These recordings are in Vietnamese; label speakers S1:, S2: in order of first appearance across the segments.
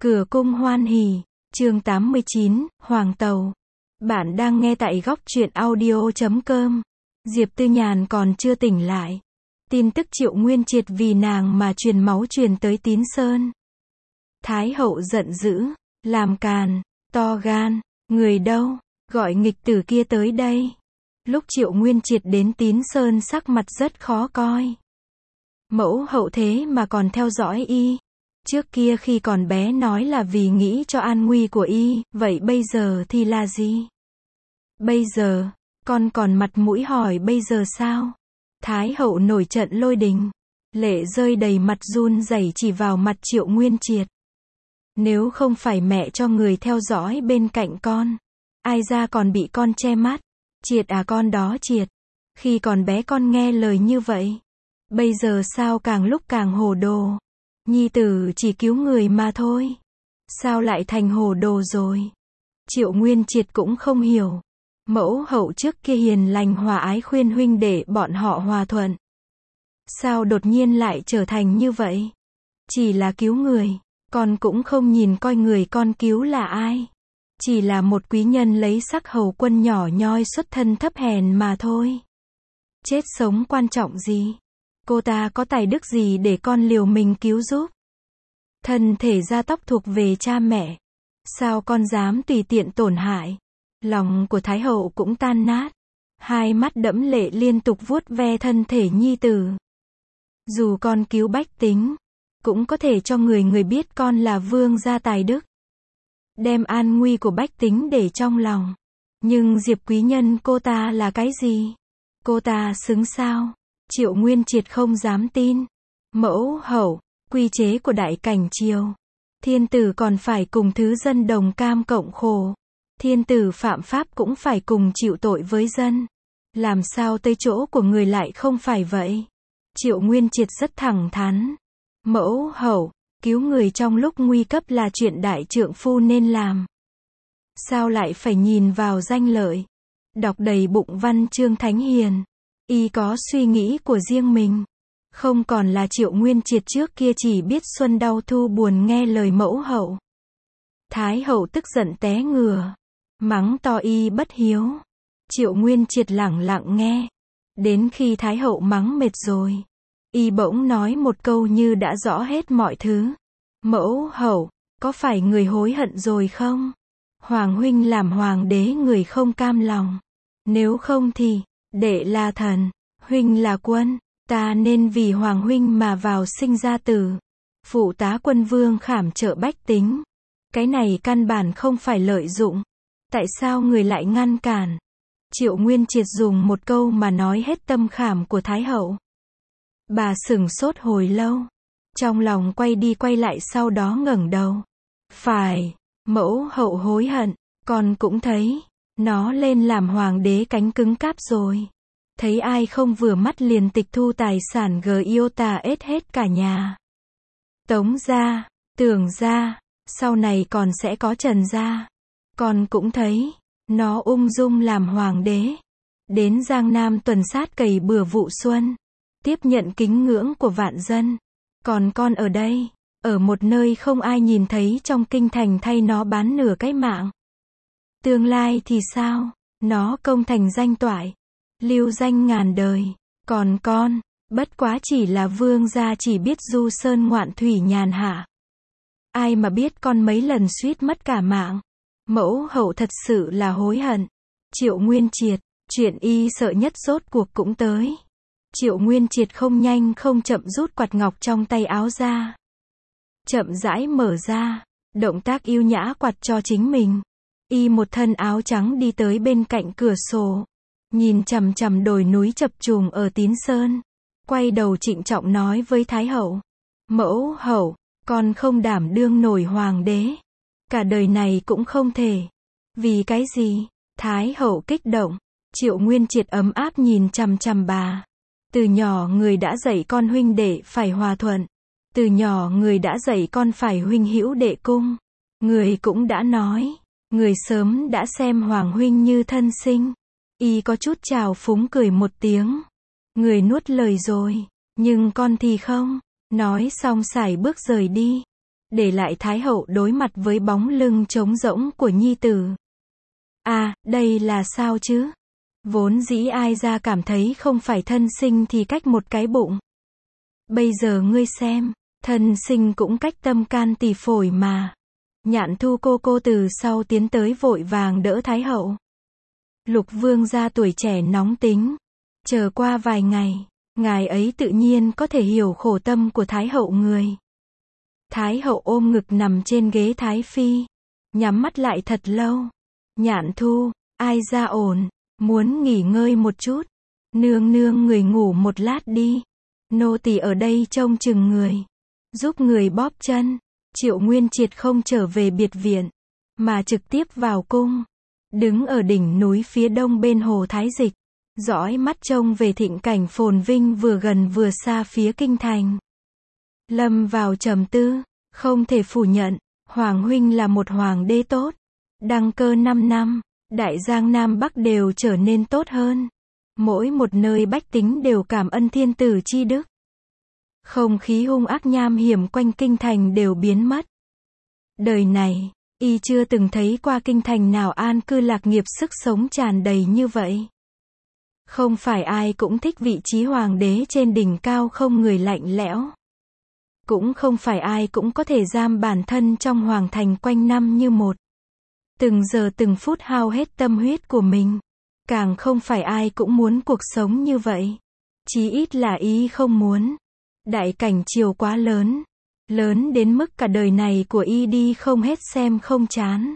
S1: Cửa cung hoan hỉ, chương 89, Hoàng Tàu. Bạn đang nghe tại góc truyện audio.com. Diệp Tư Nhàn còn chưa tỉnh lại. Tin tức Triệu Nguyên Triệt vì nàng mà truyền máu truyền tới Tín Sơn. Thái hậu giận dữ, làm càn, to gan, người đâu, gọi nghịch tử kia tới đây. Lúc Triệu Nguyên Triệt đến Tín Sơn sắc mặt rất khó coi. Mẫu hậu thế mà còn theo dõi y. Trước kia khi còn bé nói là vì nghĩ cho an nguy của y, vậy bây giờ thì là gì? Bây giờ, con còn mặt mũi hỏi bây giờ sao? Thái hậu nổi trận lôi đình, lệ rơi đầy mặt run rẩy chỉ vào mặt Triệu Nguyên Triệt. Nếu không phải mẹ cho người theo dõi bên cạnh con, ai ra còn bị con che mắt? Triệt à, con đó Triệt. Khi còn bé con nghe lời như vậy. Bây giờ sao càng lúc càng hồ đồ? Nhi tử chỉ cứu người mà thôi. Sao lại thành hồ đồ rồi? Triệu Nguyên Triệt cũng không hiểu. Mẫu hậu trước kia hiền lành hòa ái khuyên huynh để bọn họ hòa thuận. Sao đột nhiên lại trở thành như vậy? Chỉ là cứu người, con cũng không nhìn coi người con cứu là ai. Chỉ là một quý nhân lấy sắc hầu quân nhỏ nhoi xuất thân thấp hèn mà thôi. Chết sống quan trọng gì? Cô ta có tài đức gì để con liều mình cứu giúp? Thân thể da tóc thuộc về cha mẹ. Sao con dám tùy tiện tổn hại? Lòng của Thái hậu cũng tan nát. Hai mắt đẫm lệ liên tục vuốt ve thân thể nhi tử. Dù con cứu bách tính, cũng có thể cho người biết con là vương gia tài đức. Đem an nguy của bách tính để trong lòng. Nhưng Diệp quý nhân cô ta là cái gì? Cô ta xứng sao? Triệu Nguyên Triệt không dám tin. Mẫu hậu, quy chế của đại cảnh triều. Thiên tử còn phải cùng thứ dân đồng cam cộng khổ. Thiên tử phạm pháp cũng phải cùng chịu tội với dân. Làm sao tới chỗ của người lại không phải vậy? Triệu Nguyên Triệt rất thẳng thắn. Mẫu hậu, cứu người trong lúc nguy cấp là chuyện đại trượng phu nên làm. Sao lại phải nhìn vào danh lợi? Đọc đầy bụng văn chương thánh hiền. Y có suy nghĩ của riêng mình. Không còn là Triệu Nguyên Triệt trước kia chỉ biết xuân đau thu buồn nghe lời mẫu hậu. Thái hậu tức giận té ngửa. Mắng to y bất hiếu. Triệu Nguyên Triệt lẳng lặng nghe. Đến khi Thái hậu mắng mệt rồi. Y bỗng nói một câu như đã rõ hết mọi thứ. Mẫu hậu, có phải người hối hận rồi không? Hoàng huynh làm hoàng đế người không cam lòng. Nếu không thì, đệ là thần, huynh là quân, ta nên vì hoàng huynh mà vào sinh ra tử. Phụ tá quân vương khảm trợ bách tính. Cái này căn bản không phải lợi dụng. Tại sao người lại ngăn cản? Triệu Nguyên Triệt dùng một câu mà nói hết tâm khảm của Thái hậu. Bà sửng sốt hồi lâu. Trong lòng quay đi quay lại sau đó ngẩng đầu. Phải, mẫu hậu hối hận, con cũng thấy. Nó lên làm hoàng đế cánh cứng cáp rồi. Thấy ai không vừa mắt liền tịch thu tài sản Giota ết hết cả nhà. Tống gia, Tưởng gia, sau này còn sẽ có Trần gia. Con cũng thấy, nó ung dung làm hoàng đế. Đến Giang Nam tuần sát cày bừa vụ xuân. Tiếp nhận kính ngưỡng của vạn dân. Còn con ở đây, ở một nơi không ai nhìn thấy trong kinh thành thay nó bán nửa cái mạng. Tương lai thì sao? Nó công thành danh toại. Lưu danh ngàn đời. Còn con, bất quá chỉ là vương gia chỉ biết du sơn ngoạn thủy nhàn hạ. Ai mà biết con mấy lần suýt mất cả mạng. Mẫu hậu thật sự là hối hận. Triệu Nguyên Triệt, chuyện y sợ nhất rốt cuộc cũng tới. Triệu Nguyên Triệt không nhanh không chậm rút quạt ngọc trong tay áo ra. Chậm rãi mở ra, động tác yêu nhã quạt cho chính mình. Y một thân áo trắng đi tới bên cạnh cửa sổ. Nhìn chằm chằm đồi núi chập trùng ở Tín Sơn. Quay đầu trịnh trọng nói với Thái hậu. Mẫu hậu, con không đảm đương nổi hoàng đế. Cả đời này cũng không thể. Vì cái gì? Thái hậu kích động. Triệu Nguyên Triệt ấm áp nhìn chằm chằm bà. Từ nhỏ người đã dạy con huynh đệ phải hòa thuận. Từ nhỏ người đã dạy con phải huynh hữu đệ cung. Người cũng đã nói. Người sớm đã xem hoàng huynh như thân sinh. Y có chút trào phúng cười một tiếng. Người nuốt lời rồi. Nhưng con thì không. Nói xong sải bước rời đi. để lại Thái hậu đối mặt với bóng lưng trống rỗng của nhi tử. À, đây là sao chứ? Vốn dĩ ai ra cảm thấy không phải thân sinh thì cách một cái bụng. Bây giờ ngươi xem, thân sinh cũng cách tâm can tỳ phổi mà. Nhạn Thu cô từ sau tiến tới vội vàng đỡ Thái hậu. Lục vương gia tuổi trẻ nóng tính. Chờ qua vài ngày, ngài ấy tự nhiên có thể hiểu khổ tâm của Thái hậu người. Thái hậu ôm ngực nằm trên ghế Thái phi. Nhắm mắt lại thật lâu. Nhạn Thu, ai ra ổn, muốn nghỉ ngơi một chút. Nương nương người ngủ một lát đi. Nô tỳ ở đây trông chừng người. Giúp người bóp chân. Triệu Nguyên Triệt không trở về biệt viện, mà trực tiếp vào cung. Đứng ở đỉnh núi phía đông bên hồ Thái Dịch. Dõi mắt trông về thịnh cảnh phồn vinh vừa gần vừa xa phía kinh thành. Lâm vào trầm tư, không thể phủ nhận, Hoàng huynh là một hoàng đế tốt. Đăng cơ 5 năm, đại giang Nam Bắc đều trở nên tốt hơn. Mỗi một nơi bách tính đều cảm ân thiên tử chi đức. Không khí hung ác nham hiểm quanh kinh thành đều biến mất. Đời này, y chưa từng thấy qua kinh thành nào an cư lạc nghiệp sức sống tràn đầy như vậy. Không phải ai cũng thích vị trí hoàng đế trên đỉnh cao không người lạnh lẽo. Cũng không phải ai cũng có thể giam bản thân trong hoàng thành quanh năm như một. Từng giờ từng phút hao hết tâm huyết của mình. Càng không phải ai cũng muốn cuộc sống như vậy. Chí ít là y không muốn. Đại cảnh triều quá lớn. Lớn đến mức cả đời này của y đi không hết xem không chán.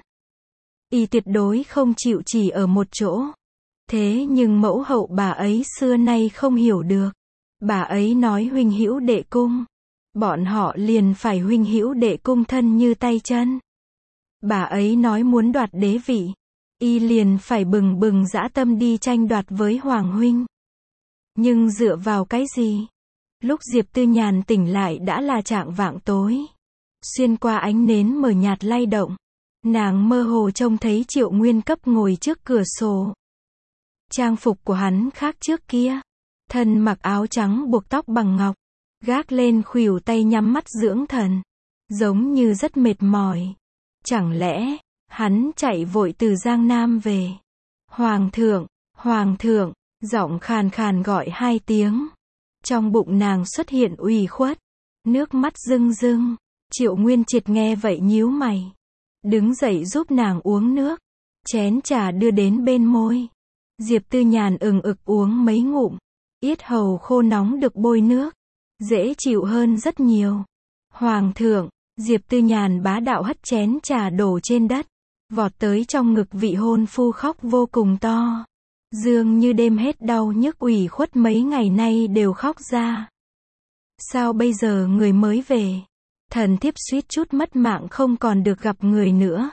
S1: Y tuyệt đối không chịu chỉ ở một chỗ. Thế nhưng mẫu hậu bà ấy xưa nay không hiểu được. Bà ấy nói huynh hữu đệ cung. Bọn họ liền phải huynh hữu đệ cung thân như tay chân. Bà ấy nói muốn đoạt đế vị. Y liền phải bừng bừng dã tâm đi tranh đoạt với Hoàng huynh. Nhưng dựa vào cái gì? Lúc Diệp Tư Nhàn tỉnh lại đã là chạng vạng tối. Xuyên qua ánh nến mờ nhạt lay động. Nàng mơ hồ trông thấy Triệu Nguyên Cấp ngồi trước cửa sổ. Trang phục của hắn khác trước kia. Thân mặc áo trắng buộc tóc bằng ngọc. Gác lên khuỷu tay nhắm mắt dưỡng thần. Giống như rất mệt mỏi. Chẳng lẽ, hắn chạy vội từ Giang Nam về. Hoàng thượng, giọng khàn khàn gọi 2 tiếng. Trong bụng nàng xuất hiện ủy khuất. Nước mắt rưng rưng. Triệu Nguyên Triệt nghe vậy nhíu mày. Đứng dậy giúp nàng uống nước. Chén trà đưa đến bên môi. Diệp Tư Nhàn ực uống mấy ngụm. Yết hầu khô nóng được bôi nước. Dễ chịu hơn rất nhiều. Hoàng thượng, Diệp Tư Nhàn bá đạo hất chén trà đổ trên đất. Vọt tới trong ngực vị hôn phu khóc vô cùng to. Dường như đêm hết đau nhức ủy khuất mấy ngày nay đều khóc ra. Sao bây giờ người mới về? Thần thiếp suýt chút mất mạng không còn được gặp người nữa.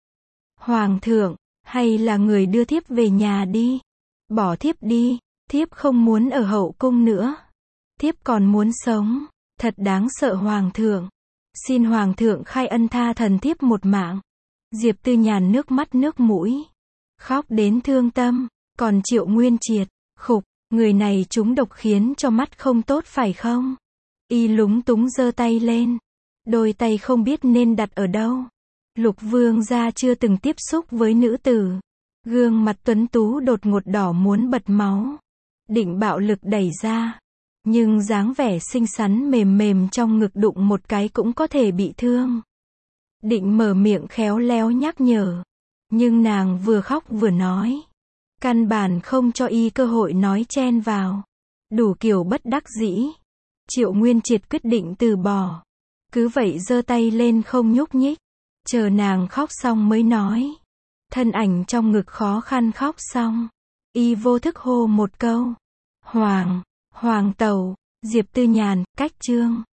S1: Hoàng thượng, hay là người đưa thiếp về nhà đi. Bỏ thiếp đi, thiếp không muốn ở hậu cung nữa. Thiếp còn muốn sống, thật đáng sợ Hoàng thượng. Xin Hoàng thượng khai ân tha thần thiếp một mạng. Diệp Tư Nhàn nước mắt nước mũi. Khóc đến thương tâm. Còn Triệu Nguyên Triệt, khục, người này trúng độc khiến cho mắt không tốt phải không? Y lúng túng giơ tay lên. Đôi tay không biết nên đặt ở đâu. Lục vương gia chưa từng tiếp xúc với nữ tử. Gương mặt tuấn tú đột ngột đỏ muốn bật máu. Định bạo lực đẩy ra. Nhưng dáng vẻ xinh xắn mềm mềm trong ngực đụng một cái cũng có thể bị thương. Định mở miệng khéo léo nhắc nhở. Nhưng nàng vừa khóc vừa nói. Căn bản không cho y cơ hội nói chen vào. Đủ kiểu bất đắc dĩ. Triệu Nguyên Triệt quyết định từ bỏ. Cứ vậy giơ tay lên không nhúc nhích. Chờ nàng khóc xong mới nói. Thân ảnh trong ngực khó khăn khóc xong. Y vô thức hô một câu. Hoàng tẩu, Diệp Tư Nhàn, cách chương.